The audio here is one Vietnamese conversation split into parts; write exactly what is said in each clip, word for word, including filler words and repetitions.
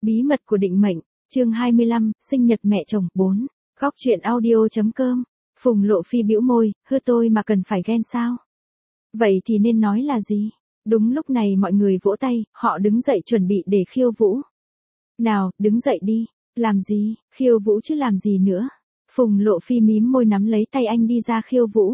Bí mật của định mệnh, chương hai mươi lăm, sinh nhật mẹ chồng, bốn. Góc truyện audio.com. Phùng Lộ Phi bĩu môi, hư tôi mà cần phải ghen sao? Vậy thì nên nói là gì? Đúng lúc này mọi người vỗ tay, họ đứng dậy chuẩn bị để khiêu vũ. Nào, đứng dậy đi. Làm gì? Khiêu vũ chứ làm gì nữa? Phùng Lộ Phi mím môi nắm lấy tay anh đi ra khiêu vũ.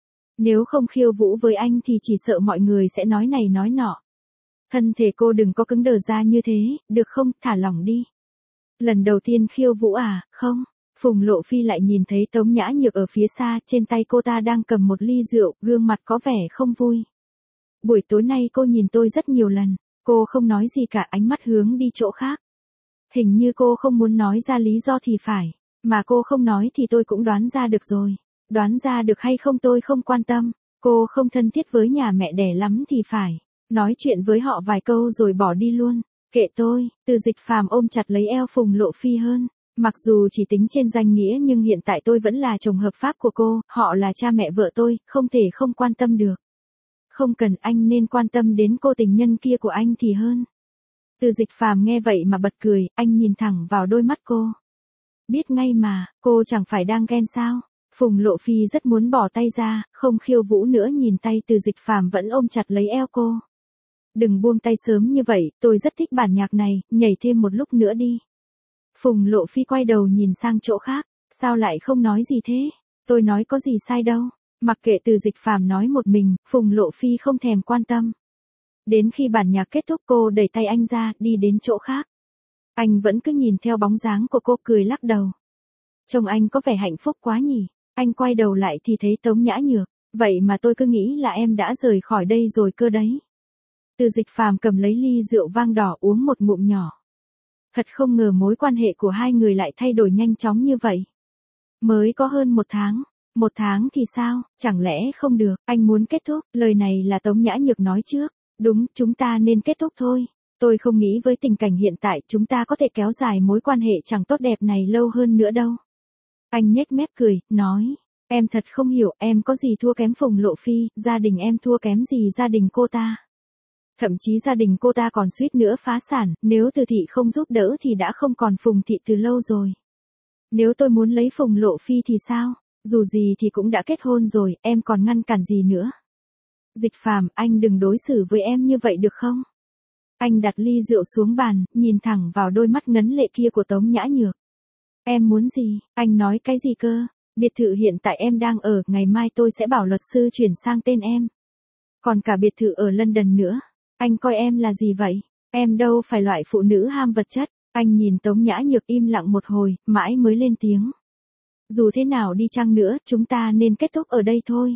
Nếu không khiêu vũ với anh thì chỉ sợ mọi người sẽ nói này nói nọ. Thân thể cô đừng có cứng đờ ra như thế, được không, thả lỏng đi. Lần đầu tiên khiêu vũ à, không? Phùng Lộ Phi lại nhìn thấy Tống Nhã Nhược ở phía xa, trên tay cô ta đang cầm một ly rượu, gương mặt có vẻ không vui. Buổi tối nay cô nhìn tôi rất nhiều lần, cô không nói gì cả, ánh mắt hướng đi chỗ khác. Hình như cô không muốn nói ra lý do thì phải, mà cô không nói thì tôi cũng đoán ra được rồi. Đoán ra được hay không tôi không quan tâm, cô không thân thiết với nhà mẹ đẻ lắm thì phải. Nói chuyện với họ vài câu rồi bỏ đi luôn. Kệ tôi, Từ Dịch Phàm ôm chặt lấy eo Phùng Lộ Phi hơn. Mặc dù chỉ tính trên danh nghĩa nhưng hiện tại tôi vẫn là chồng hợp pháp của cô, họ là cha mẹ vợ tôi, không thể không quan tâm được. Không cần, anh nên quan tâm đến cô tình nhân kia của anh thì hơn. Từ Dịch Phàm nghe vậy mà bật cười, anh nhìn thẳng vào đôi mắt cô. Biết ngay mà, cô chẳng phải đang ghen sao? Phùng Lộ Phi rất muốn bỏ tay ra, không khiêu vũ nữa, nhìn tay Từ Dịch Phàm vẫn ôm chặt lấy eo cô. Đừng buông tay sớm như vậy, tôi rất thích bản nhạc này, nhảy thêm một lúc nữa đi. Phùng Lộ Phi quay đầu nhìn sang chỗ khác, sao lại không nói gì thế? Tôi nói có gì sai đâu. Mặc kệ Từ Dịch Phàm nói một mình, Phùng Lộ Phi không thèm quan tâm. Đến khi bản nhạc kết thúc cô đẩy tay anh ra, đi đến chỗ khác. Anh vẫn cứ nhìn theo bóng dáng của cô cười lắc đầu. Trông anh có vẻ hạnh phúc quá nhỉ? Anh quay đầu lại thì thấy Tống Nhã Nhược, vậy mà tôi cứ nghĩ là em đã rời khỏi đây rồi cơ đấy. Từ Dịch Phàm cầm lấy ly rượu vang đỏ uống một ngụm nhỏ. Thật không ngờ mối quan hệ của hai người lại thay đổi nhanh chóng như vậy. Mới có hơn một tháng. Một tháng thì sao, chẳng lẽ không được, anh muốn kết thúc, lời này là Tống Nhã Nhược nói trước. Đúng, chúng ta nên kết thúc thôi. Tôi không nghĩ với tình cảnh hiện tại chúng ta có thể kéo dài mối quan hệ chẳng tốt đẹp này lâu hơn nữa đâu. Anh nhếch mép cười, nói. Em thật không hiểu, em có gì thua kém Phùng Lộ Phi, gia đình em thua kém gì gia đình cô ta. Thậm chí gia đình cô ta còn suýt nữa phá sản, nếu Từ Thị không giúp đỡ thì đã không còn Phùng Thị từ lâu rồi. Nếu tôi muốn lấy Phùng Lộ Phi thì sao? Dù gì thì cũng đã kết hôn rồi, em còn ngăn cản gì nữa? Dịch Phàm, anh đừng đối xử với em như vậy được không? Anh đặt ly rượu xuống bàn, nhìn thẳng vào đôi mắt ngấn lệ kia của Tống Nhã Nhược. Em muốn gì? Anh nói cái gì cơ? Biệt thự hiện tại em đang ở, ngày mai tôi sẽ bảo luật sư chuyển sang tên em. Còn cả biệt thự ở London nữa. Anh coi em là gì vậy? Em đâu phải loại phụ nữ ham vật chất. Anh nhìn Tống Nhã Nhược im lặng một hồi, mãi mới lên tiếng. Dù thế nào đi chăng nữa, chúng ta nên kết thúc ở đây thôi.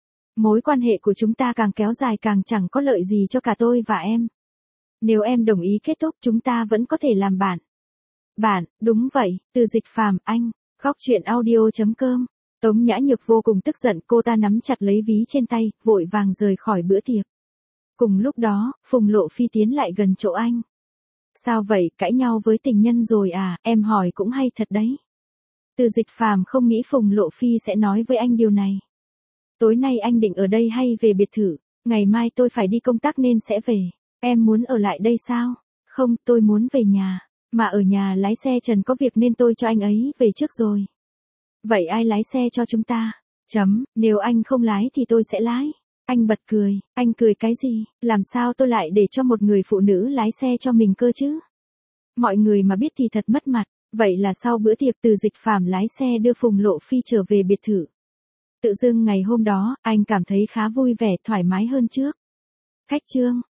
Mối quan hệ của chúng ta càng kéo dài càng chẳng có lợi gì cho cả tôi và em. Nếu em đồng ý kết thúc chúng ta vẫn có thể làm bạn. Bạn, đúng vậy, Từ Dịch Phàm, anh. Góc truyện audio.com. Tống Nhã Nhược vô cùng tức giận, cô ta nắm chặt lấy ví trên tay, vội vàng rời khỏi bữa tiệc. Cùng lúc đó, Phùng Lộ Phi tiến lại gần chỗ anh. Sao vậy, cãi nhau với tình nhân rồi à, em hỏi cũng hay thật đấy. Từ Dịch Phàm không nghĩ Phùng Lộ Phi sẽ nói với anh điều này. Tối nay anh định ở đây hay về biệt thự? Ngày mai tôi phải đi công tác nên sẽ về. Em muốn ở lại đây sao? Không, tôi muốn về nhà. Mà ở nhà lái xe Trần có việc nên tôi cho anh ấy về trước rồi. Vậy ai lái xe cho chúng ta? Chấm, nếu anh không lái thì tôi sẽ lái. Anh bật cười, anh cười cái gì? Làm sao tôi lại để cho một người phụ nữ lái xe cho mình cơ chứ? Mọi người mà biết thì thật mất mặt. Vậy là sau bữa tiệc Từ Dịch Phàm lái xe đưa Phùng Lộ Phi trở về biệt thự. Tự dưng ngày hôm đó, anh cảm thấy khá vui vẻ, thoải mái hơn trước. Khách trương,